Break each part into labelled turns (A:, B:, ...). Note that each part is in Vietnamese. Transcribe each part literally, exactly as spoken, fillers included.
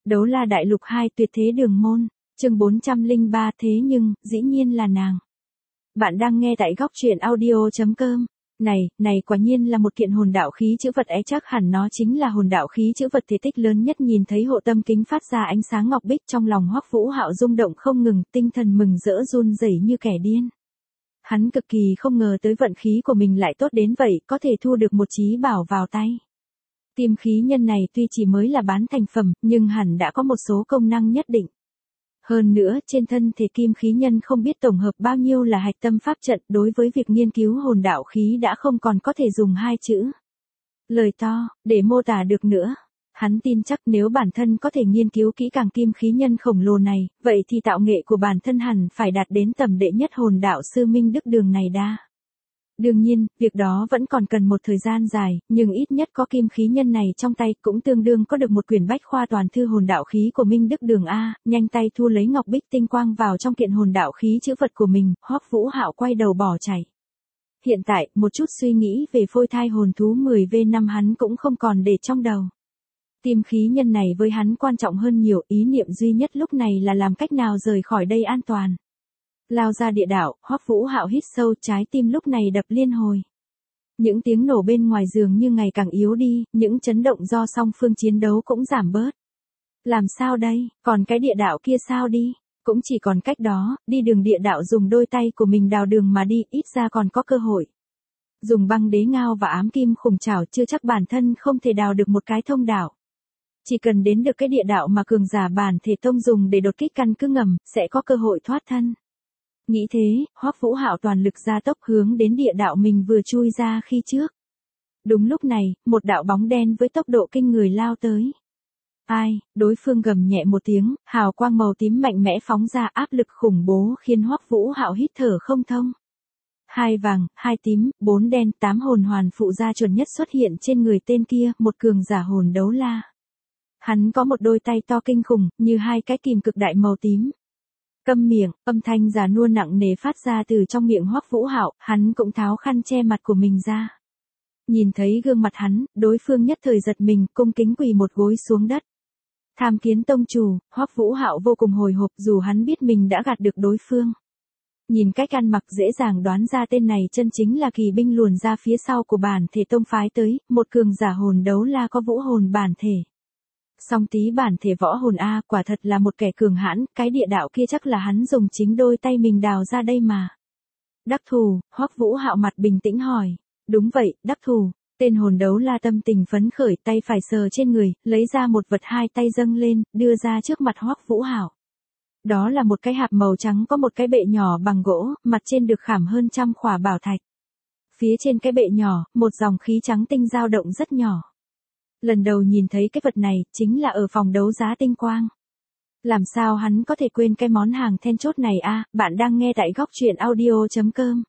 A: Đấu La Đại Lục hai Tuyệt Thế Đường Môn, chương bốn trăm lẻ ba thế nhưng, dĩ nhiên là nàng. Bạn đang nghe tại góc truyện audio chấm com. Này, này quả nhiên là một kiện hồn đạo khí chữ vật ấy, chắc hẳn nó chính là hồn đạo khí chữ vật thể tích lớn nhất. Nhìn thấy hộ tâm kính phát ra ánh sáng ngọc bích, trong lòng Hoắc Vũ Hạo rung động không ngừng, tinh thần mừng rỡ run rẩy như kẻ điên. Hắn cực kỳ không ngờ tới vận khí của mình lại tốt đến vậy, có thể thu được một chí bảo vào tay. Tim khí nhân này tuy chỉ mới là bán thành phẩm, nhưng hẳn đã có một số công năng nhất định. Hơn nữa, trên thân thể kim khí nhân không biết tổng hợp bao nhiêu là hạch tâm pháp trận, đối với việc nghiên cứu hồn đạo khí đã không còn có thể dùng hai chữ lời to để mô tả được nữa. Hắn tin chắc nếu bản thân có thể nghiên cứu kỹ càng kim khí nhân khổng lồ này, vậy thì tạo nghệ của bản thân hẳn phải đạt đến tầm đệ nhất hồn đạo sư Minh Đức Đường này đa. Đương nhiên, việc đó vẫn còn cần một thời gian dài, nhưng ít nhất có kim khí nhân này trong tay cũng tương đương có được một quyển bách khoa toàn thư hồn đạo khí của Minh Đức Đường a. Nhanh tay thu lấy ngọc bích tinh quang vào trong kiện hồn đạo khí chữ vật của mình, Hoắc Vũ Hạo quay đầu bỏ chạy. Hiện tại, một chút suy nghĩ về phôi thai hồn thú mười V năm hắn cũng không còn để trong đầu. Kim khí nhân này với hắn quan trọng hơn nhiều, ý niệm duy nhất lúc này là làm cách nào rời khỏi đây an toàn. Lao ra địa đạo, Hoắc Vũ Hạo hít sâu, trái tim lúc này đập liên hồi. Những tiếng nổ bên ngoài giường như ngày càng yếu đi, những chấn động do song phương chiến đấu cũng giảm bớt. Làm sao đây, còn cái địa đạo kia sao đi? Cũng chỉ còn cách đó, đi đường địa đạo dùng đôi tay của mình đào đường mà đi, ít ra còn có cơ hội. Dùng băng đế ngao và ám kim khủng trảo chưa chắc bản thân không thể đào được một cái thông đạo. Chỉ cần đến được cái địa đạo mà cường giả bản thể tông dùng để đột kích căn cứ ngầm, sẽ có cơ hội thoát thân. Nghĩ thế, Hoắc Vũ Hạo toàn lực ra tốc hướng đến địa đạo mình vừa chui ra khi trước. Đúng lúc này, một đạo bóng đen với tốc độ kinh người lao tới. Ai, đối phương gầm nhẹ một tiếng, hào quang màu tím mạnh mẽ phóng ra, áp lực khủng bố khiến Hoắc Vũ Hạo hít thở không thông. Hai vàng, hai tím, bốn đen, tám hồn hoàn phụ gia chuẩn nhất xuất hiện trên người tên kia, một cường giả hồn đấu la. Hắn có một đôi tay to kinh khủng, như hai cái kìm cực đại màu tím. Câm miệng, âm thanh già nua nặng nề phát ra từ trong miệng Hoắc Vũ Hạo, hắn cũng tháo khăn che mặt của mình ra. Nhìn thấy gương mặt hắn, đối phương nhất thời giật mình, cung kính quỳ một gối xuống đất. Tham kiến tông chủ, Hoắc Vũ Hạo vô cùng hồi hộp, dù hắn biết mình đã gạt được đối phương. Nhìn cách ăn mặc dễ dàng đoán ra tên này chân chính là kỳ binh luồn ra phía sau của bản thể tông phái tới, một cường giả hồn đấu la có vũ hồn bản thể. Song tí bản thể võ hồn A, quả thật là một kẻ cường hãn, cái địa đạo kia chắc là hắn dùng chính đôi tay mình đào ra đây mà. Đắc thù, Hoắc Vũ Hạo mặt bình tĩnh hỏi. Đúng vậy, đắc thù. Tên hồn đấu la tâm tình phấn khởi, tay phải sờ trên người, lấy ra một vật, hai tay dâng lên, đưa ra trước mặt Hoắc Vũ Hạo. Đó là một cái hạp màu trắng có một cái bệ nhỏ bằng gỗ, mặt trên được khảm hơn trăm khỏa bảo thạch. Phía trên cái bệ nhỏ, một dòng khí trắng tinh dao động rất nhỏ. Lần đầu nhìn thấy cái vật này, chính là ở phòng đấu giá tinh quang. Làm sao hắn có thể quên cái món hàng then chốt này a? Bạn đang nghe tại góc truyện audio chấm com.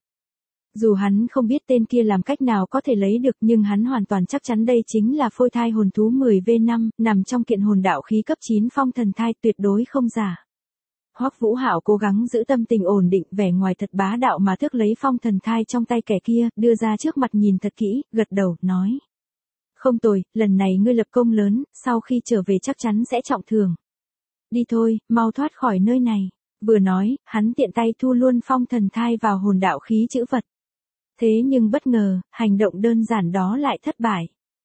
A: Dù hắn không biết tên kia làm cách nào có thể lấy được, nhưng hắn hoàn toàn chắc chắn đây chính là phôi thai hồn thú mười V năm, nằm trong kiện hồn đạo khí cấp chín phong thần thai, tuyệt đối không giả. Hoắc Vũ Hạo cố gắng giữ tâm tình ổn định, vẻ ngoài thật bá đạo mà thước lấy phong thần thai trong tay kẻ kia, đưa ra trước mặt nhìn thật kỹ, gật đầu, nói. Không tồi, lần này ngươi lập công lớn, sau khi trở về chắc chắn sẽ trọng thưởng. Đi thôi, mau thoát khỏi nơi này. Vừa nói, hắn tiện tay thu luôn phong thần thai vào hồn đạo khí chữ vật. Thế nhưng bất ngờ, hành động đơn giản đó lại thất bại.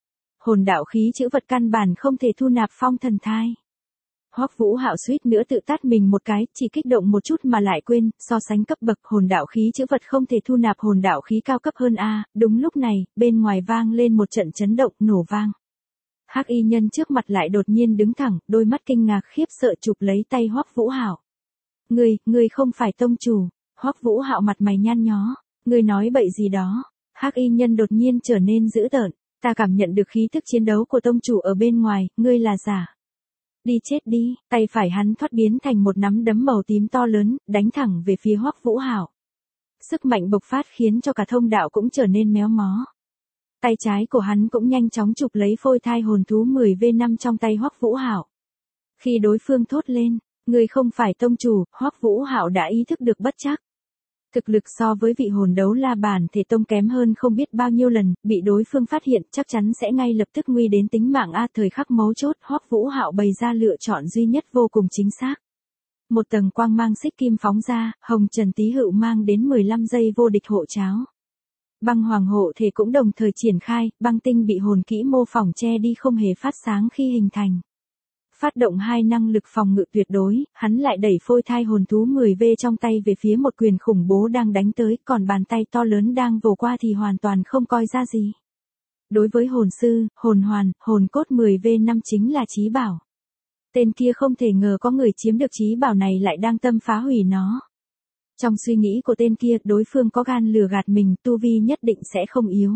A: Hồn đạo khí chữ vật căn bản không thể thu nạp phong thần thai. Hoắc Vũ Hạo suýt nữa tự tát mình một cái, chỉ kích động một chút mà lại quên, so sánh cấp bậc hồn đạo khí chữ vật không thể thu nạp hồn đạo khí cao cấp hơn a. Đúng lúc này, bên ngoài vang lên một trận chấn động, nổ vang. Hắc y nhân trước mặt lại đột nhiên đứng thẳng, đôi mắt kinh ngạc khiếp sợ chụp lấy tay Hoắc Vũ Hạo. "Ngươi, ngươi không phải tông chủ?" Hoắc Vũ Hạo mặt mày nhăn nhó, "Ngươi nói bậy gì đó?" Hắc y nhân đột nhiên trở nên dữ tợn, "Ta cảm nhận được khí tức chiến đấu của tông chủ ở bên ngoài, ngươi là giả." Đi chết đi, tay phải hắn thoát biến thành một nắm đấm màu tím to lớn, đánh thẳng về phía Hoắc Vũ Hạo. Sức mạnh bộc phát khiến cho cả thông đạo cũng trở nên méo mó. Tay trái của hắn cũng nhanh chóng chụp lấy phôi thai hồn thú mười V năm trong tay Hoắc Vũ Hạo. Khi đối phương thốt lên, "Ngươi không phải tông chủ", Hoắc Vũ Hạo đã ý thức được bất trắc. Thực lực so với vị hồn đấu la bản thể tông kém hơn không biết bao nhiêu lần, bị đối phương phát hiện chắc chắn sẽ ngay lập tức nguy đến tính mạng a. Thời khắc mấu chốt, Hoắc Vũ Hạo bày ra lựa chọn duy nhất vô cùng chính xác. Một tầng quang mang xích kim phóng ra, Hồng Trần Tý Hựu mang đến mười lăm giây vô địch hộ cháo. Băng hoàng hộ thể cũng đồng thời triển khai, băng tinh bị hồn kỹ mô phỏng che đi không hề phát sáng khi hình thành. Phát động hai năng lực phòng ngự tuyệt đối, hắn lại đẩy phôi thai hồn thú mười vê trong tay về phía một quyền khủng bố đang đánh tới, còn bàn tay to lớn đang vồ qua thì hoàn toàn không coi ra gì. Đối với hồn sư, hồn hoàn, hồn cốt mười vê năm chính là chí bảo. Tên kia không thể ngờ có người chiếm được chí bảo này lại đang tâm phá hủy nó. Trong suy nghĩ của tên kia, đối phương có gan lừa gạt mình, tu vi nhất định sẽ không yếu.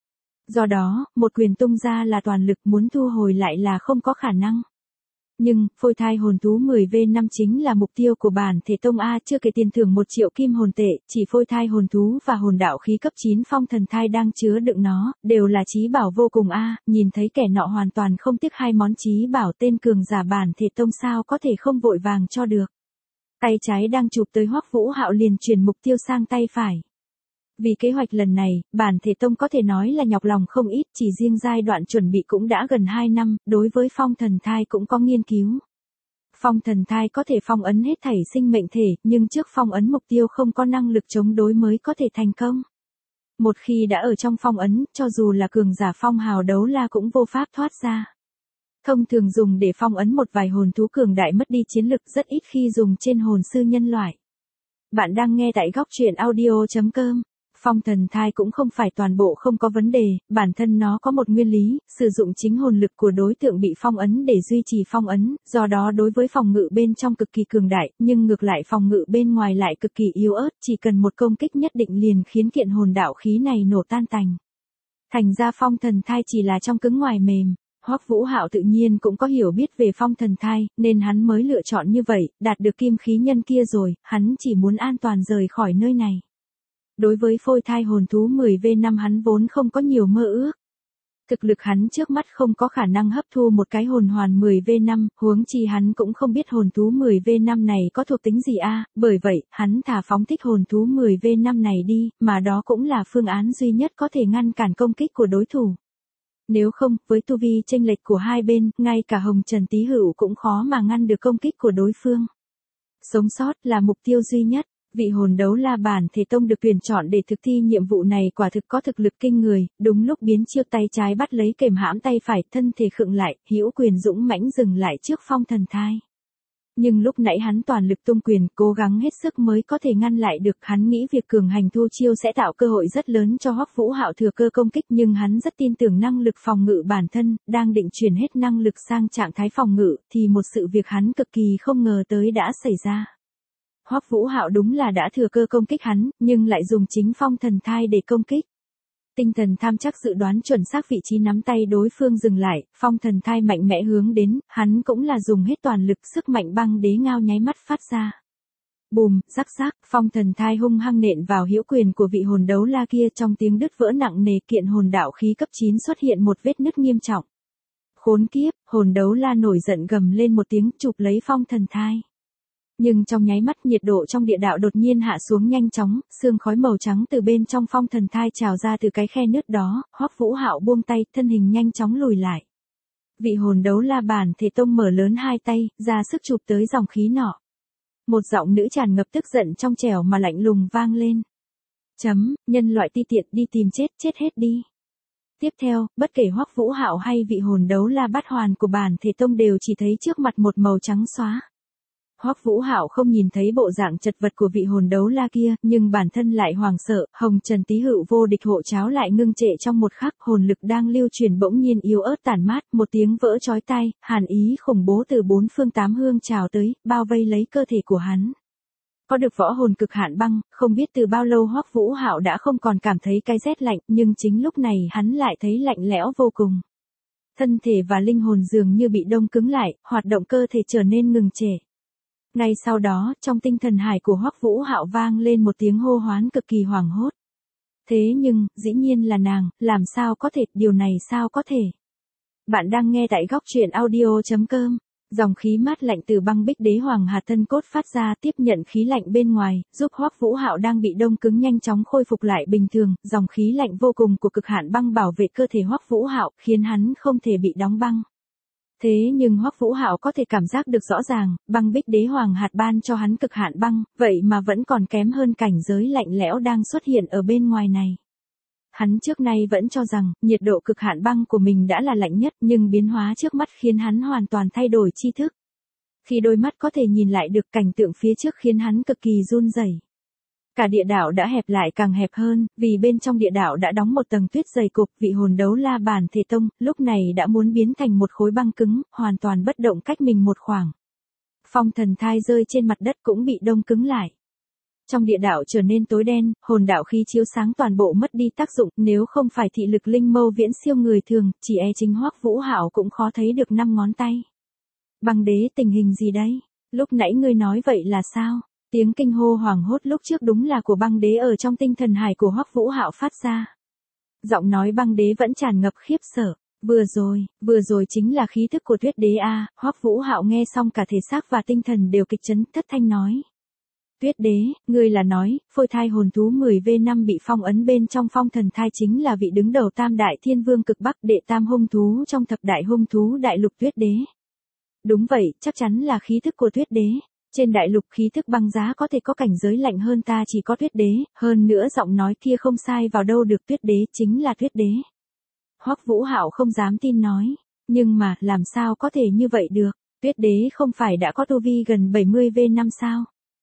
A: Do đó, một quyền tung ra là toàn lực, muốn thu hồi lại là không có khả năng. Nhưng, phôi thai hồn thú mười vê năm chính là mục tiêu của bản thể tông A, chưa kể tiền thưởng một triệu kim hồn tệ, chỉ phôi thai hồn thú và hồn đạo khí cấp chín phong thần thai đang chứa đựng nó, đều là chí bảo vô cùng A, nhìn thấy kẻ nọ hoàn toàn không tiếc hai món chí bảo, tên cường giả bản thể tông sao có thể không vội vàng cho được. Tay trái đang chụp tới Hoắc Vũ Hạo liền chuyển mục tiêu sang tay phải. Vì kế hoạch lần này, bản thể tông có thể nói là nhọc lòng không ít, chỉ riêng giai đoạn chuẩn bị cũng đã gần hai năm, đối với phong thần thai cũng có nghiên cứu. Phong thần thai có thể phong ấn hết thảy sinh mệnh thể, nhưng trước phong ấn mục tiêu không có năng lực chống đối mới có thể thành công. Một khi đã ở trong phong ấn, cho dù là cường giả phong hào đấu la cũng vô pháp thoát ra. Thông thường dùng để phong ấn một vài hồn thú cường đại mất đi chiến lực, rất ít khi dùng trên hồn sư nhân loại. Bạn đang nghe tại góc truyện audio chấm com. Phong thần thai cũng không phải toàn bộ không có vấn đề, bản thân nó có một nguyên lý, sử dụng chính hồn lực của đối tượng bị phong ấn để duy trì phong ấn, do đó đối với phòng ngự bên trong cực kỳ cường đại, nhưng ngược lại phòng ngự bên ngoài lại cực kỳ yếu ớt, chỉ cần một công kích nhất định liền khiến kiện hồn đạo khí này nổ tan tành. Thành ra phong thần thai chỉ là trong cứng ngoài mềm. Hoắc Vũ Hạo tự nhiên cũng có hiểu biết về phong thần thai, nên hắn mới lựa chọn như vậy, đạt được kim khí nhân kia rồi, hắn chỉ muốn an toàn rời khỏi nơi này. Đối với phôi thai hồn thú mười vê năm hắn vốn không có nhiều mơ ước. Thực lực hắn trước mắt không có khả năng hấp thu một cái hồn hoàn mười vê năm, huống chi hắn cũng không biết hồn thú mười vê năm này có thuộc tính gì a, bởi vậy, hắn thả phóng thích hồn thú mười vê năm này đi, mà đó cũng là phương án duy nhất có thể ngăn cản công kích của đối thủ. Nếu không, với tu vi chênh lệch của hai bên, ngay cả Hồng Trần Tý Hựu cũng khó mà ngăn được công kích của đối phương. Sống sót là mục tiêu duy nhất. Vị hồn đấu la bản thể tông được tuyển chọn để thực thi nhiệm vụ này quả thực có thực lực kinh người, đúng lúc biến chiêu tay trái bắt lấy kềm hãm tay phải, thân thể khựng lại, hữu quyền dũng mãnh dừng lại trước phong thần thai. Nhưng lúc nãy hắn toàn lực tung quyền, cố gắng hết sức mới có thể ngăn lại được, hắn nghĩ việc cường hành thu chiêu sẽ tạo cơ hội rất lớn cho Hoắc Vũ Hạo thừa cơ công kích, nhưng hắn rất tin tưởng năng lực phòng ngự bản thân, đang định chuyển hết năng lực sang trạng thái phòng ngự, thì một sự việc hắn cực kỳ không ngờ tới đã xảy ra. Hoắc Vũ Hạo đúng là đã thừa cơ công kích hắn, nhưng lại dùng chính phong thần thai để công kích. Tinh thần tham chắc dự đoán chuẩn xác vị trí nắm tay đối phương dừng lại, phong thần thai mạnh mẽ hướng đến, hắn cũng là dùng hết toàn lực, sức mạnh băng đế ngao nháy mắt phát ra. Bùm, rắc rắc, phong thần thai hung hăng nện vào hữu quyền của vị hồn đấu la kia, trong tiếng đứt vỡ nặng nề, kiện hồn đạo khí cấp chín xuất hiện một vết nứt nghiêm trọng. Khốn kiếp, hồn đấu la nổi giận gầm lên một tiếng, chụp lấy phong thần thai. Nhưng trong nháy mắt nhiệt độ trong địa đạo đột nhiên hạ xuống nhanh chóng, sương khói màu trắng từ bên trong phong thần thai trào ra từ cái khe nứt đó, Hoắc Vũ Hạo buông tay, thân hình nhanh chóng lùi lại. Vị hồn đấu la bản thể tông mở lớn hai tay, ra sức chụp tới dòng khí nọ. Một giọng nữ tràn ngập tức giận trong trẻo mà lạnh lùng vang lên. Chấm, nhân loại ti tiện, đi tìm chết, chết hết đi. Tiếp theo, bất kể Hoắc Vũ Hạo hay vị hồn đấu la bát hoàn của bản thể tông đều chỉ thấy trước mặt một màu trắng xóa. Hoắc Vũ Hạo không nhìn thấy bộ dạng chật vật của vị hồn đấu la kia, nhưng bản thân lại hoảng sợ, Hồng Trần Tý Hựu vô địch hộ cháo lại ngưng trệ trong một khắc, hồn lực đang lưu truyền bỗng nhiên yếu ớt tản mát, một tiếng vỡ chói tai, hàn ý khủng bố từ bốn phương tám hướng trào tới, bao vây lấy cơ thể của hắn. Có được võ hồn cực hạn băng, không biết từ bao lâu Hoắc Vũ Hạo đã không còn cảm thấy cái rét lạnh, nhưng chính lúc này hắn lại thấy lạnh lẽo vô cùng. Thân thể và linh hồn dường như bị đông cứng lại, hoạt động cơ thể trở nên ngừng trệ. Ngay sau đó, trong tinh thần hải của Hoắc Vũ Hạo vang lên một tiếng hô hoán cực kỳ hoảng hốt. Thế nhưng, dĩ nhiên là nàng, làm sao có thể, điều này sao có thể? Bạn đang nghe tại góc truyện audio chấm com. Dòng khí mát lạnh từ băng bích đế hoàng hạt thân cốt phát ra tiếp nhận khí lạnh bên ngoài, giúp Hoắc Vũ Hạo đang bị đông cứng nhanh chóng khôi phục lại bình thường, dòng khí lạnh vô cùng của cực hạn băng bảo vệ cơ thể Hoắc Vũ Hạo, khiến hắn không thể bị đóng băng. Thế nhưng Hoắc Vũ Hạo có thể cảm giác được rõ ràng, băng bích đế hoàng hạt ban cho hắn cực hạn băng, vậy mà vẫn còn kém hơn cảnh giới lạnh lẽo đang xuất hiện ở bên ngoài này. Hắn trước nay vẫn cho rằng, nhiệt độ cực hạn băng của mình đã là lạnh nhất, nhưng biến hóa trước mắt khiến hắn hoàn toàn thay đổi tri thức. Khi đôi mắt có thể nhìn lại được cảnh tượng phía trước khiến hắn cực kỳ run rẩy. Cả địa đạo đã hẹp lại càng hẹp hơn, vì bên trong địa đạo đã đóng một tầng tuyết dày cục, vị hồn đấu la bàn thể tông, lúc này đã muốn biến thành một khối băng cứng, hoàn toàn bất động cách mình một khoảng. Phong thần thai rơi trên mặt đất cũng bị đông cứng lại. Trong địa đạo trở nên tối đen, hồn đạo khí chiếu sáng toàn bộ mất đi tác dụng, nếu không phải thị lực linh mâu viễn siêu người thường, chỉ e chính Hoắc Vũ Hạo cũng khó thấy được năm ngón tay. Băng đế tình hình gì đấy? Lúc nãy ngươi nói vậy là sao? Tiếng kinh hô hoảng hốt lúc trước đúng là của băng đế ở trong tinh thần hải của Hoắc Vũ Hạo phát ra. Giọng nói băng đế vẫn tràn ngập khiếp sợ. Vừa rồi, vừa rồi chính là khí thức của Tuyết đế a. Hoắc Vũ Hạo nghe xong cả thể xác và tinh thần đều kịch chấn, thất thanh nói. Tuyết đế, ngươi là nói, phôi thai hồn thú mười vê năm bị phong ấn bên trong phong thần thai chính là vị đứng đầu tam đại thiên vương cực bắc đệ tam hung thú trong thập đại hung thú đại lục Tuyết đế. Đúng vậy, chắc chắn là khí thức của Tuyết đế. Trên đại lục khí thức băng giá có thể có cảnh giới lạnh hơn ta chỉ có Tuyết đế, hơn nữa giọng nói kia không sai vào đâu được, Tuyết đế chính là Tuyết đế. Hoắc Vũ Hạo không dám tin nói, nhưng mà làm sao có thể như vậy được, Tuyết đế không phải đã có tu vi gần bảy mươi vê năm sao?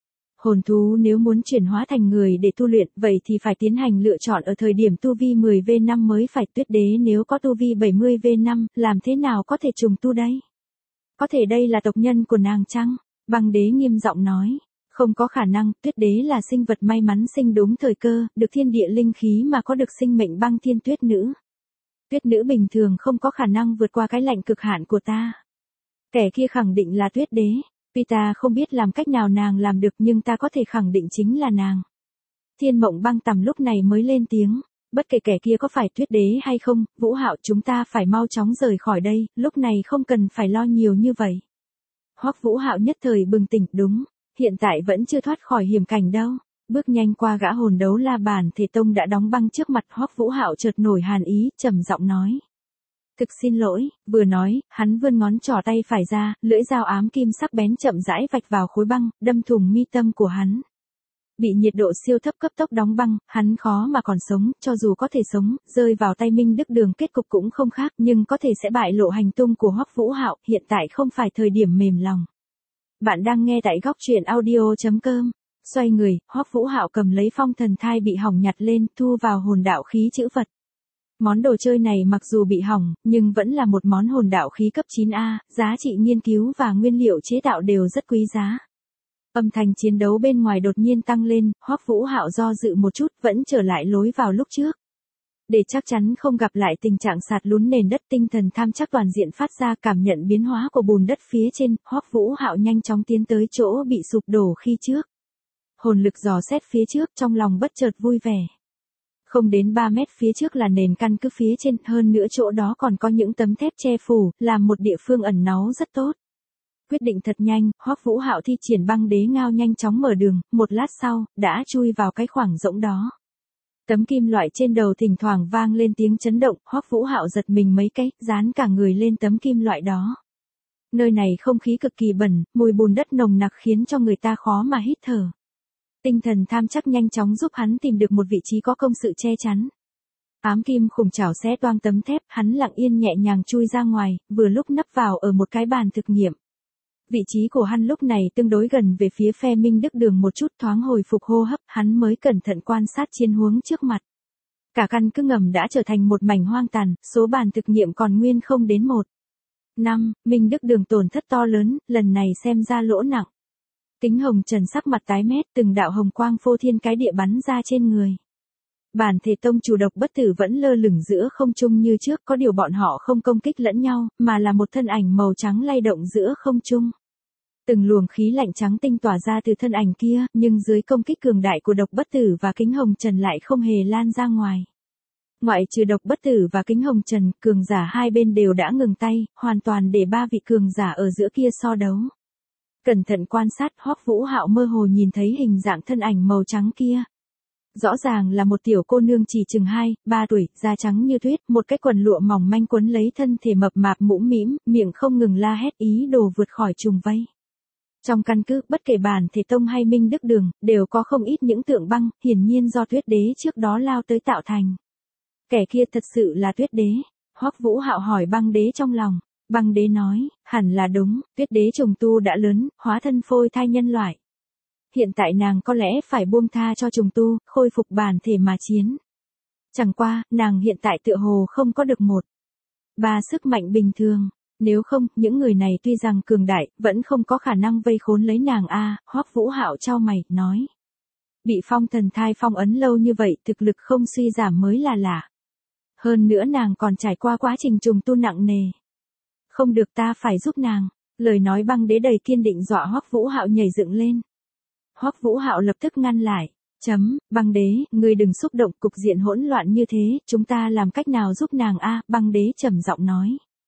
A: Hồn thú nếu muốn chuyển hóa thành người để tu luyện, vậy thì phải tiến hành lựa chọn ở thời điểm tu vi mười vê năm mới phải, Tuyết đế nếu có tu vi bảy mươi vê năm, làm thế nào có thể trùng tu đây? Có thể đây là tộc nhân của nàng chăng? Băng đế nghiêm giọng nói, không có khả năng, Tuyết đế là sinh vật may mắn sinh đúng thời cơ, được thiên địa linh khí mà có được sinh mệnh băng thiên tuyết nữ. Tuyết nữ bình thường không có khả năng vượt qua cái lạnh cực hạn của ta. Kẻ kia khẳng định là Tuyết đế, vì ta không biết làm cách nào nàng làm được nhưng ta có thể khẳng định chính là nàng. Thiên Mộng Băng Tầm lúc này mới lên tiếng, bất kể kẻ kia có phải Tuyết đế hay không, Vũ Hạo chúng ta phải mau chóng rời khỏi đây, lúc này không cần phải lo nhiều như vậy. Hoắc Vũ Hạo nhất thời bừng tỉnh, đúng, hiện tại vẫn chưa thoát khỏi hiểm cảnh đâu. Bước nhanh qua gã hồn đấu la bàn thể tông đã đóng băng trước mặt Hoắc Vũ Hạo chợt nổi hàn ý, trầm giọng nói. Thực xin lỗi, vừa nói, hắn vươn ngón trỏ tay phải ra, lưỡi dao ám kim sắc bén chậm rãi vạch vào khối băng, đâm thủng mi tâm của hắn. Bị nhiệt độ siêu thấp cấp tốc đóng băng, hắn khó mà còn sống, cho dù có thể sống, rơi vào tay Minh Đức Đường kết cục cũng không khác, nhưng có thể sẽ bại lộ hành tung của Hoắc Vũ Hạo, hiện tại không phải thời điểm mềm lòng. Bạn đang nghe tại góc truyện audio chấm com. Xoay người, Hoắc Vũ Hạo cầm lấy phong thần thai bị hỏng nhặt lên, thu vào hồn đạo khí chữ vật. Món đồ chơi này mặc dù bị hỏng, nhưng vẫn là một món hồn đạo khí cấp chín A, giá trị nghiên cứu và nguyên liệu chế tạo đều rất quý giá. Âm thanh chiến đấu bên ngoài đột nhiên tăng lên, Hoắc Vũ Hạo do dự một chút, vẫn trở lại lối vào lúc trước. Để chắc chắn không gặp lại tình trạng sạt lún nền đất, tinh thần tham chắc toàn diện phát ra, cảm nhận biến hóa của bùn đất phía trên, Hoắc Vũ Hạo nhanh chóng tiến tới chỗ bị sụp đổ khi trước. Hồn lực dò xét phía trước, trong lòng bất chợt vui vẻ. Không đến ba mét phía trước là nền căn cứ phía trên, hơn nữa chỗ đó còn có những tấm thép che phủ, làm một địa phương ẩn náu rất tốt. Quyết định thật nhanh, Hoắc Vũ Hạo thi triển băng đế ngao nhanh chóng mở đường, một lát sau, đã chui vào cái khoảng rỗng đó. Tấm kim loại trên đầu thỉnh thoảng vang lên tiếng chấn động, Hoắc Vũ Hạo giật mình mấy cái, dán cả người lên tấm kim loại đó. Nơi này không khí cực kỳ bẩn, mùi bùn đất nồng nặc khiến cho người ta khó mà hít thở. Tinh thần tham chắc nhanh chóng giúp hắn tìm được một vị trí có công sự che chắn. Ám kim khủng chảo xé toang tấm thép, hắn lặng yên nhẹ nhàng chui ra ngoài, vừa lúc nấp vào ở một cái bàn thực nghiệm. Vị trí của hắn lúc này tương đối gần về phía phe Minh Đức Đường một chút, thoáng hồi phục hô hấp, hắn mới cẩn thận quan sát chiến huống trước mặt. Cả căn cứ ngầm đã trở thành một mảnh hoang tàn, số bàn thực nghiệm còn nguyên không đến một. Năm, Minh Đức Đường tổn thất to lớn, lần này xem ra lỗ nặng. Kính Hồng Trần sắc mặt tái mét, từng đạo hồng quang phô thiên cái địa bắn ra trên người. Bản thể tông chủ độc bất tử vẫn lơ lửng giữa không trung như trước, có điều bọn họ không công kích lẫn nhau, mà là một thân ảnh màu trắng lay động giữa không trung. Từng luồng khí lạnh trắng tinh tỏa ra từ thân ảnh kia, nhưng dưới công kích cường đại của độc bất tử và Kính Hồng Trần lại không hề lan ra ngoài. Ngoại trừ Độc Bất Tử và Kính Hồng Trần, cường giả hai bên đều đã ngừng tay, hoàn toàn để ba vị cường giả ở giữa kia so đấu. Cẩn thận quan sát, Hoắc Vũ Hạo mơ hồ nhìn thấy hình dạng thân ảnh màu trắng kia. Rõ ràng là một tiểu cô nương chỉ chừng hai, ba tuổi, da trắng như tuyết, một cái quần lụa mỏng manh quấn lấy thân thể mập mạp mũm mĩm, miệng không ngừng la hét ý đồ vượt khỏi trùng vây. Trong căn cứ, bất kể bản thể tông hay Minh Đức Đường, đều có không ít những tượng băng, hiển nhiên do Tuyết Đế trước đó lao tới tạo thành. Kẻ kia thật sự là Tuyết Đế. Hoắc Vũ Hạo hỏi Băng Đế trong lòng. Băng Đế nói, hẳn là đúng, Tuyết Đế trùng tu đã lớn, hóa thân phôi thai nhân loại. Hiện tại nàng có lẽ phải buông tha cho trùng tu, khôi phục bản thể mà chiến. Chẳng qua, nàng hiện tại tựa hồ không có được một ba sức mạnh bình thường. Nếu không, những người này tuy rằng cường đại, vẫn không có khả năng vây khốn lấy nàng a. Hoắc Vũ Hạo chau mày, nói. Bị phong thần thai phong ấn lâu như vậy, thực lực không suy giảm mới là lạ. Hơn nữa nàng còn trải qua quá trình trùng tu nặng nề. Không được, ta phải giúp nàng. Lời nói Băng Đế đầy kiên định dọa Hoắc Vũ Hạo nhảy dựng lên. Hoắc Vũ Hạo lập tức ngăn lại. Chấm, Băng Đế, ngươi đừng xúc động, cục diện hỗn loạn như thế, chúng ta làm cách nào giúp nàng a? Băng Đế trầm giọng nói.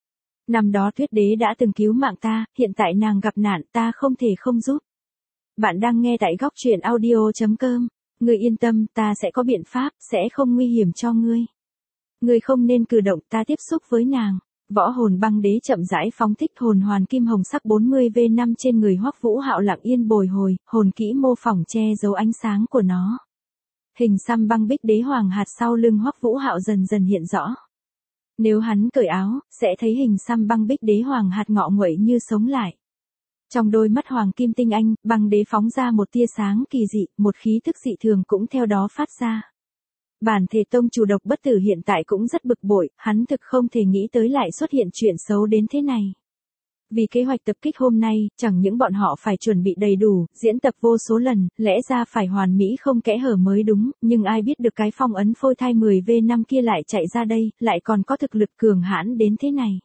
A: Năm đó Tuyết Đế đã từng cứu mạng ta, hiện tại nàng gặp nạn, ta không thể không giúp. Bạn đang nghe tại góc truyện audio chấm com. Ngươi yên tâm, ta sẽ có biện pháp, sẽ không nguy hiểm cho ngươi. Ngươi không nên cử động, ta tiếp xúc với nàng. Võ hồn Băng Đế chậm rãi phóng thích hồn hoàn kim hồng sắc bốn mươi V năm trên người Hoắc Vũ Hạo lặng yên bồi hồi, hồn kỹ mô phỏng che giấu ánh sáng của nó. Hình xăm băng bích đế hoàng hạt sau lưng Hoắc Vũ Hạo dần dần hiện rõ. Nếu hắn cởi áo, sẽ thấy hình xăm băng bích đế hoàng hạt ngọ nguậy như sống lại. Trong đôi mắt hoàng kim tinh anh, Băng Đế phóng ra một tia sáng kỳ dị, một khí thức dị thường cũng theo đó phát ra. Bản thể tông chủ Độc Bất Tử hiện tại cũng rất bực bội, hắn thực không thể nghĩ tới lại xuất hiện chuyện xấu đến thế này. Vì kế hoạch tập kích hôm nay, chẳng những bọn họ phải chuẩn bị đầy đủ, diễn tập vô số lần, lẽ ra phải hoàn mỹ không kẽ hở mới đúng, nhưng ai biết được cái phong ấn phôi thai mười V năm kia lại chạy ra đây, lại còn có thực lực cường hãn đến thế này.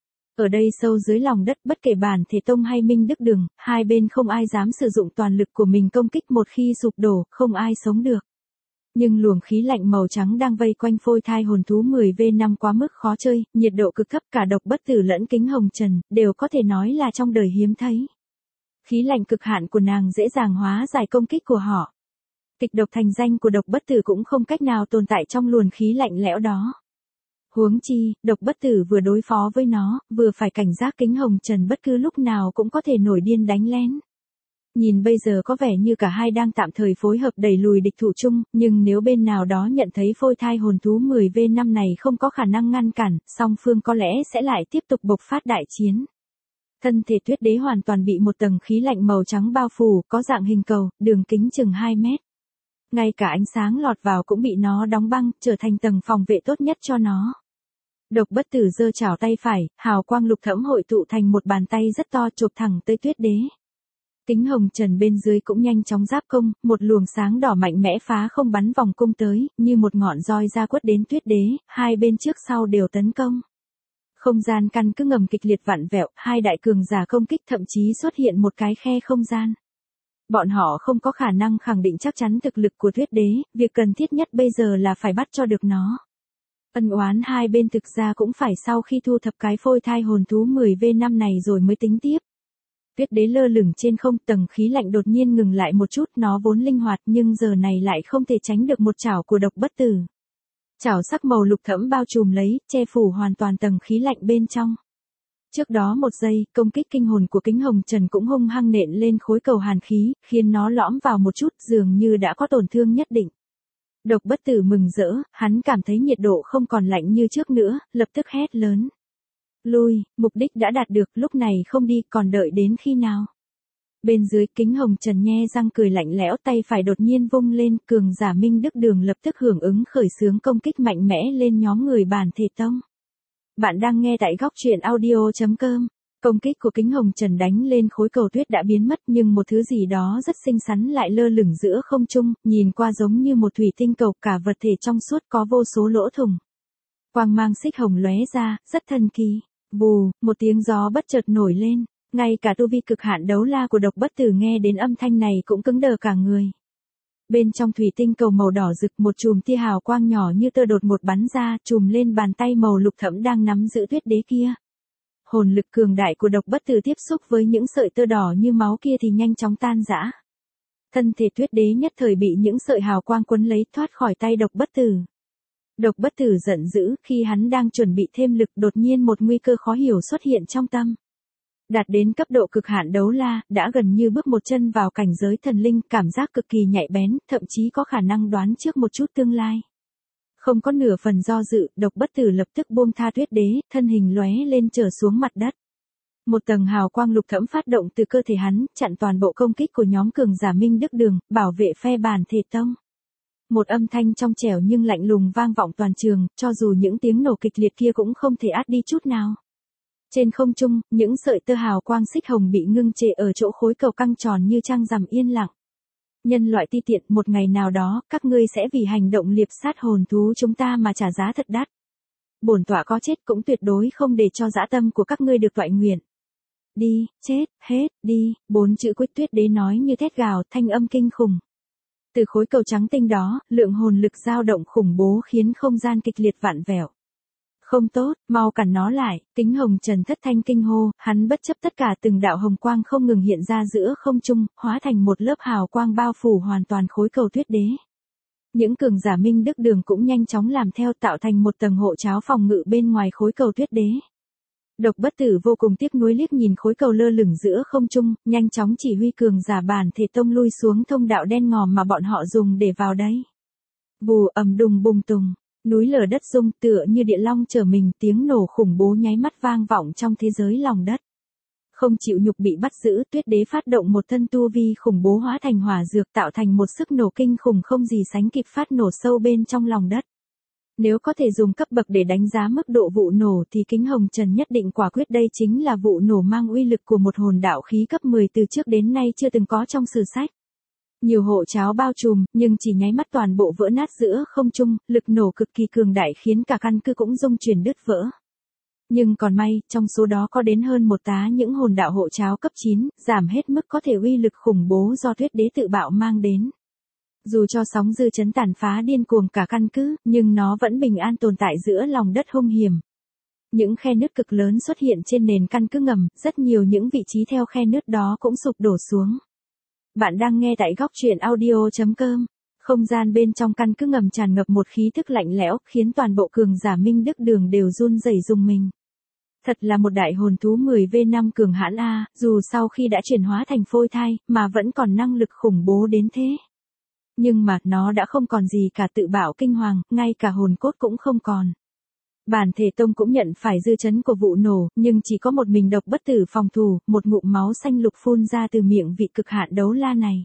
A: Ở đây sâu dưới lòng đất, bất kể bản thể tông hay Minh Đức Đường, hai bên không ai dám sử dụng toàn lực của mình công kích, một khi sụp đổ, không ai sống được. Nhưng luồng khí lạnh màu trắng đang vây quanh phôi thai hồn thú mười V năm quá mức khó chơi, nhiệt độ cực thấp, cả Độc Bất Tử lẫn Kính Hồng Trần, đều có thể nói là trong đời hiếm thấy. Khí lạnh cực hạn của nàng dễ dàng hóa giải công kích của họ. Kịch độc thành danh của Độc Bất Tử cũng không cách nào tồn tại trong luồng khí lạnh lẽo đó. Huống chi, Độc Bất Tử vừa đối phó với nó, vừa phải cảnh giác Kính Hồng Trần bất cứ lúc nào cũng có thể nổi điên đánh lén. Nhìn bây giờ có vẻ như cả hai đang tạm thời phối hợp đẩy lùi địch thủ chung, nhưng nếu bên nào đó nhận thấy phôi thai hồn thú mười V năm này không có khả năng ngăn cản, song phương có lẽ sẽ lại tiếp tục bộc phát đại chiến. Thân thể Tuyết Đế hoàn toàn bị một tầng khí lạnh màu trắng bao phủ, có dạng hình cầu, đường kính chừng hai mét. Ngay cả ánh sáng lọt vào cũng bị nó đóng băng, trở thành tầng phòng vệ tốt nhất cho nó. Độc Bất Tử giơ chảo tay phải, hào quang lục thẫm hội tụ thành một bàn tay rất to chộp thẳng tới Tuyết Đế. Kính Hồng Trần bên dưới cũng nhanh chóng giáp công, một luồng sáng đỏ mạnh mẽ phá không bắn vòng cung tới, như một ngọn roi ra quất đến Tuyết Đế, hai bên trước sau đều tấn công. Không gian căn cứ ngầm kịch liệt vặn vẹo, hai đại cường giả công kích thậm chí xuất hiện một cái khe không gian. Bọn họ không có khả năng khẳng định chắc chắn thực lực của Tuyết Đế, việc cần thiết nhất bây giờ là phải bắt cho được nó. Ân oán hai bên thực ra cũng phải sau khi thu thập cái phôi thai hồn thú mười V năm này rồi mới tính tiếp. Tuyết Đế lơ lửng trên không, tầng khí lạnh đột nhiên ngừng lại một chút, nó vốn linh hoạt nhưng giờ này lại không thể tránh được một chảo của Độc Bất Tử. Chảo sắc màu lục thẫm bao trùm lấy, che phủ hoàn toàn tầng khí lạnh bên trong. Trước đó một giây, công kích kinh hồn của Kính Hồng Trần cũng hung hăng nện lên khối cầu hàn khí, khiến nó lõm vào một chút, dường như đã có tổn thương nhất định. Độc Bất Tử mừng rỡ, hắn cảm thấy nhiệt độ không còn lạnh như trước nữa, lập tức hét lớn. Lui, mục đích đã đạt được, lúc này không đi, còn đợi đến khi nào? Bên dưới, Kính Hồng Trần nhe răng cười lạnh lẽo, tay phải đột nhiên vung lên, cường giả Minh Đức Đường lập tức hưởng ứng khởi xướng công kích mạnh mẽ lên nhóm người bản thể tông. Bạn đang nghe tại góc truyện audio chấm com. Công kích của Kính Hồng Trần đánh lên khối cầu tuyết đã biến mất, nhưng một thứ gì đó rất xinh xắn lại lơ lửng giữa không trung, nhìn qua giống như một thủy tinh cầu, cả vật thể trong suốt có vô số lỗ thủng. Quang mang xích hồng lóe ra, rất thần kỳ. Vù, một tiếng gió bất chợt nổi lên, ngay cả tu vi cực hạn đấu la của Độc Bất Tử nghe đến âm thanh này cũng cứng đờ cả người. Bên trong thủy tinh cầu màu đỏ rực, một chùm tia hào quang nhỏ như tơ đột một bắn ra, chùm lên bàn tay màu lục thẫm đang nắm giữ tuyết đế kia. Hồn lực cường đại của Độc Bất Tử tiếp xúc với những sợi tơ đỏ như máu kia thì nhanh chóng tan rã. Thân thể tuyết đế nhất thời bị những sợi hào quang quấn lấy, thoát khỏi tay Độc Bất Tử. Độc Bất Tử giận dữ, khi hắn đang chuẩn bị thêm lực, đột nhiên một nguy cơ khó hiểu xuất hiện trong tâm. Đạt đến cấp độ cực hạn đấu la, đã gần như bước một chân vào cảnh giới thần linh, cảm giác cực kỳ nhạy bén, thậm chí có khả năng đoán trước một chút tương lai. Không có nửa phần do dự, Độc Bất Tử lập tức buông tha tuyết đế, thân hình lóe lên trở xuống mặt đất. Một tầng hào quang lục thẫm phát động từ cơ thể hắn, chặn toàn bộ công kích của nhóm cường giả Minh Đức Đường, bảo vệ phe Bản Thể Tông. Một âm thanh trong trẻo nhưng lạnh lùng vang vọng toàn trường, cho dù những tiếng nổ kịch liệt kia cũng không thể át đi chút nào. Trên không trung, những sợi tơ hào quang xích hồng bị ngưng trệ ở chỗ khối cầu căng tròn như trăng rằm yên lặng. Nhân loại ti tiện, một ngày nào đó, các ngươi sẽ vì hành động liệp sát hồn thú chúng ta mà trả giá thật đắt. Bổn tọa có chết cũng tuyệt đối không để cho dã tâm của các ngươi được toại nguyện. Đi, chết, hết, đi, bốn chữ Quyết Tuyết Đế nói như thét gào, thanh âm kinh khủng. Từ khối cầu trắng tinh đó, lượng hồn lực dao động khủng bố khiến không gian kịch liệt vạn vẹo. Không tốt, mau cản nó lại, Kính Hồng Trần thất thanh kinh hô, hắn bất chấp tất cả từng đạo hồng quang không ngừng hiện ra giữa không trung, hóa thành một lớp hào quang bao phủ hoàn toàn khối cầu tuyết đế. Những cường giả Minh Đức Đường cũng nhanh chóng làm theo, tạo thành một tầng hộ tráo phòng ngự bên ngoài khối cầu tuyết đế. Độc Bất Tử vô cùng tiếc nuối liếc nhìn khối cầu lơ lửng giữa không trung, nhanh chóng chỉ huy cường giả Bản Thể Tông lui xuống thông đạo đen ngòm mà bọn họ dùng để vào đấy. Vù ầm đùng bùng tùng. Núi lở đất rung, tựa như địa long trở mình, tiếng nổ khủng bố nháy mắt vang vọng trong thế giới lòng đất. Không chịu nhục bị bắt giữ, Tuyết Đế phát động một thân tu vi khủng bố hóa thành hỏa dược, tạo thành một sức nổ kinh khủng không gì sánh kịp phát nổ sâu bên trong lòng đất. Nếu có thể dùng cấp bậc để đánh giá mức độ vụ nổ thì Kính Hồng Trần nhất định quả quyết đây chính là vụ nổ mang uy lực của một hồn đạo khí cấp mười từ trước đến nay chưa từng có trong sử sách. Nhiều hộ cháo bao trùm, nhưng chỉ nháy mắt toàn bộ vỡ nát giữa không trung, lực nổ cực kỳ cường đại khiến cả căn cứ cũng rung chuyển đứt vỡ. Nhưng còn may, trong số đó có đến hơn một tá những hồn đạo hộ cháo cấp chín, giảm hết mức có thể uy lực khủng bố do Tuyết Đế tự bạo mang đến. Dù cho sóng dư chấn tàn phá điên cuồng cả căn cứ, nhưng nó vẫn bình an tồn tại giữa lòng đất hung hiểm. Những khe nứt cực lớn xuất hiện trên nền căn cứ ngầm, rất nhiều những vị trí theo khe nứt đó cũng sụp đổ xuống. Bạn đang nghe tại góc truyện audio chấm com. Không gian bên trong căn cứ ngầm tràn ngập một khí thức lạnh lẽo, khiến toàn bộ cường giả Minh Đức Đường đều run rẩy rùng mình. Thật là một đại hồn thú mười vê năm cường hãn a, dù sau khi đã chuyển hóa thành phôi thai, mà vẫn còn năng lực khủng bố đến thế. Nhưng mà, nó đã không còn gì cả tự bạo kinh hoàng, ngay cả hồn cốt cũng không còn. Bản Thể Tông cũng nhận phải dư chấn của vụ nổ, nhưng chỉ có một mình Độc Bất Tử phòng thủ, một ngụm máu xanh lục phun ra từ miệng vị cực hạn đấu la này.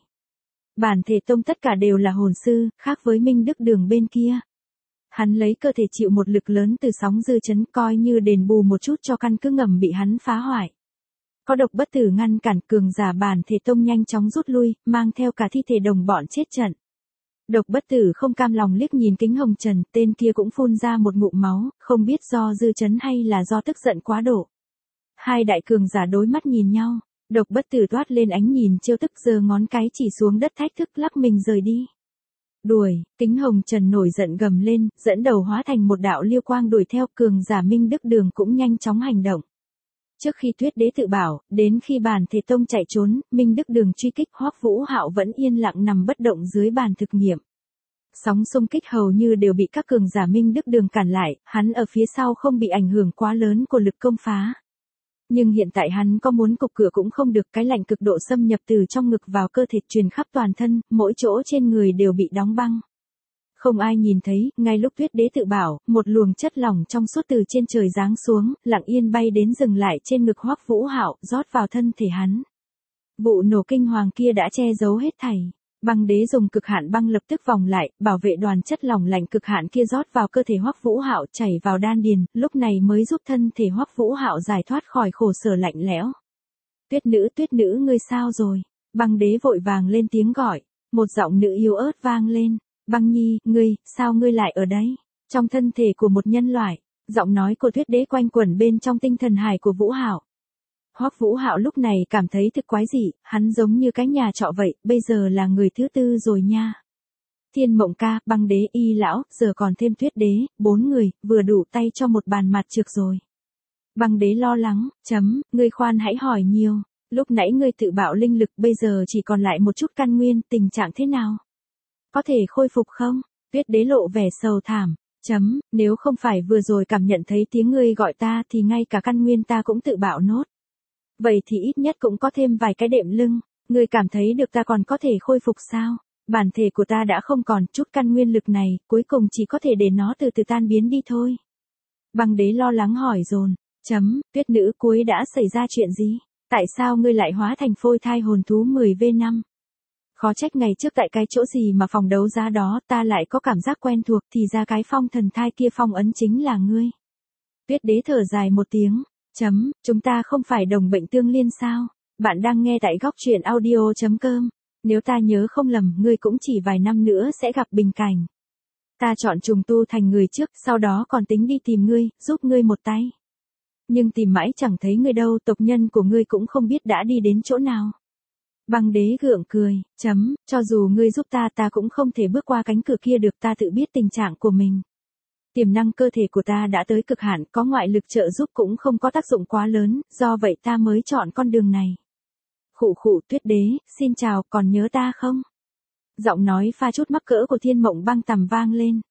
A: Bản Thể Tông tất cả đều là hồn sư, khác với Minh Đức Đường bên kia. Hắn lấy cơ thể chịu một lực lớn từ sóng dư chấn, coi như đền bù một chút cho căn cứ ngầm bị hắn phá hoại. Có Độc Bất Tử ngăn cản, cường giả Bản Thể Tông nhanh chóng rút lui, mang theo cả thi thể đồng bọn chết trận. Độc Bất Tử không cam lòng liếc nhìn Kính Hồng Trần, tên kia cũng phun ra một ngụm máu, không biết do dư chấn hay là do tức giận quá độ. Hai đại cường giả đối mắt nhìn nhau, Độc Bất Tử toát lên ánh nhìn trêu tức, giơ ngón cái chỉ xuống đất thách thức lắc mình rời đi. Đuổi, Kính Hồng Trần nổi giận gầm lên, dẫn đầu hóa thành một đạo liêu quang đuổi theo, cường giả Minh Đức Đường cũng nhanh chóng hành động. Trước khi Tuyết Đế tự bảo, đến khi Bản Thể Tông chạy trốn, Minh Đức Đường truy kích, Hoắc Vũ Hạo vẫn yên lặng nằm bất động dưới bàn thực nghiệm. Sóng xung kích hầu như đều bị các cường giả Minh Đức Đường cản lại, hắn ở phía sau không bị ảnh hưởng quá lớn của lực công phá. Nhưng hiện tại hắn có muốn cục cửa cũng không được, cái lạnh cực độ xâm nhập từ trong ngực vào cơ thể truyền khắp toàn thân, mỗi chỗ trên người đều bị đóng băng. Không ai nhìn thấy, ngay lúc Tuyết Đế tự bảo, một luồng chất lỏng trong suốt từ trên trời giáng xuống, lặng yên bay đến dừng lại trên ngực Hoắc Vũ Hạo, rót vào thân thể hắn. Vụ nổ kinh hoàng kia đã che giấu hết thảy. Băng Đế dùng cực hạn băng lập tức vòng lại, bảo vệ đoàn chất lỏng lạnh cực hạn kia rót vào cơ thể Hoắc Vũ Hạo, chảy vào đan điền, lúc này mới giúp thân thể Hoắc Vũ Hạo giải thoát khỏi khổ sở lạnh lẽo. Tuyết nữ, Tuyết nữ ngươi sao rồi? Băng Đế vội vàng lên tiếng gọi, một giọng nữ yếu ớt vang lên. Băng Nhi, ngươi, sao ngươi lại ở đấy? Trong thân thể của một nhân loại, giọng nói của Tuyết Đế quanh quẩn bên trong tinh thần hải của Vũ Hạo. Hoắc Vũ Hạo lúc này cảm thấy thực quái dị, hắn giống như cái nhà trọ vậy, bây giờ là người thứ tư rồi nha. Thiên Mộng ca, Băng đế y lão, giờ còn thêm Tuyết đế, bốn người, vừa đủ tay cho một bàn mặt trược rồi. Băng đế lo lắng, chấm, ngươi khoan hãy hỏi nhiều, lúc nãy ngươi tự bạo linh lực, bây giờ chỉ còn lại một chút căn nguyên, tình trạng thế nào? Có thể khôi phục không? Tuyết đế lộ vẻ sầu thảm, chấm, nếu không phải vừa rồi cảm nhận thấy tiếng ngươi gọi ta thì ngay cả căn nguyên ta cũng tự bạo nốt. Vậy thì ít nhất cũng có thêm vài cái đệm lưng, ngươi cảm thấy được ta còn có thể khôi phục sao? Bản thể của ta đã không còn, chút căn nguyên lực này, cuối cùng chỉ có thể để nó từ từ tan biến đi thôi. Băng đế lo lắng hỏi dồn, chấm, Tuyết nữ cuối đã xảy ra chuyện gì? Tại sao ngươi lại hóa thành phôi thai hồn thú mười vê năm? Khó trách ngày trước tại cái chỗ gì mà phòng đấu giá đó ta lại có cảm giác quen thuộc, thì ra cái phong thần thai kia phong ấn chính là ngươi. Tuyết đế thở dài một tiếng, chấm, chúng ta không phải đồng bệnh tương liên sao? Bạn đang nghe tại góc truyện audio.com. Nếu ta nhớ không lầm, ngươi cũng chỉ vài năm nữa sẽ gặp bình cảnh. Ta chọn trùng tu thành người trước, sau đó còn tính đi tìm ngươi, giúp ngươi một tay. Nhưng tìm mãi chẳng thấy ngươi đâu, tộc nhân của ngươi cũng không biết đã đi đến chỗ nào. Băng đế gượng cười, chấm, cho dù ngươi giúp ta ta cũng không thể bước qua cánh cửa kia được, ta tự biết tình trạng của mình. Tiềm năng cơ thể của ta đã tới cực hạn, có ngoại lực trợ giúp cũng không có tác dụng quá lớn, do vậy ta mới chọn con đường này. Khụ khụ, Tuyết đế, xin chào, còn nhớ ta không? Giọng nói pha chút mắc cỡ của Thiên Mộng Băng tầm vang lên.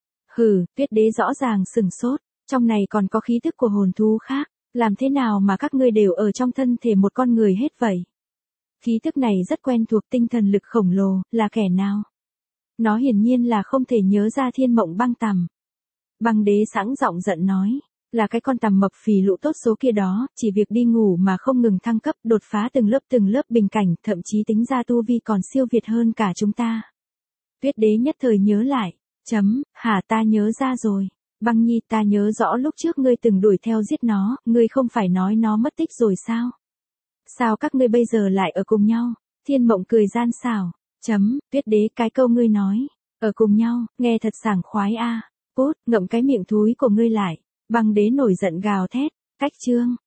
A: Hừ, Tuyết đế rõ ràng sừng sốt, trong này còn có khí tức của hồn thú khác, làm thế nào mà các ngươi đều ở trong thân thể một con người hết vậy? Khí tức này rất quen thuộc, tinh thần lực khổng lồ, là kẻ nào? Nó hiển nhiên là không thể nhớ ra Thiên Mộng Băng tầm. Băng đế sẵn giọng giận nói, là cái con tằm mập phì lụ tốt số kia đó, chỉ việc đi ngủ mà không ngừng thăng cấp, đột phá từng lớp từng lớp bình cảnh, thậm chí tính ra tu vi còn siêu việt hơn cả chúng ta. Tuyết đế nhất thời nhớ lại, chấm, hả, ta nhớ ra rồi. Băng nhi, ta nhớ rõ lúc trước ngươi từng đuổi theo giết nó, ngươi không phải nói nó mất tích rồi sao? Sao các ngươi bây giờ lại ở cùng nhau? Thiên Mộng cười gian xảo, chấm, Tuyết đế, cái câu ngươi nói, ở cùng nhau, nghe thật sảng khoái a. À. Cút, ngậm cái miệng thúi của ngươi lại. Băng đế nổi giận gào thét, cách chương.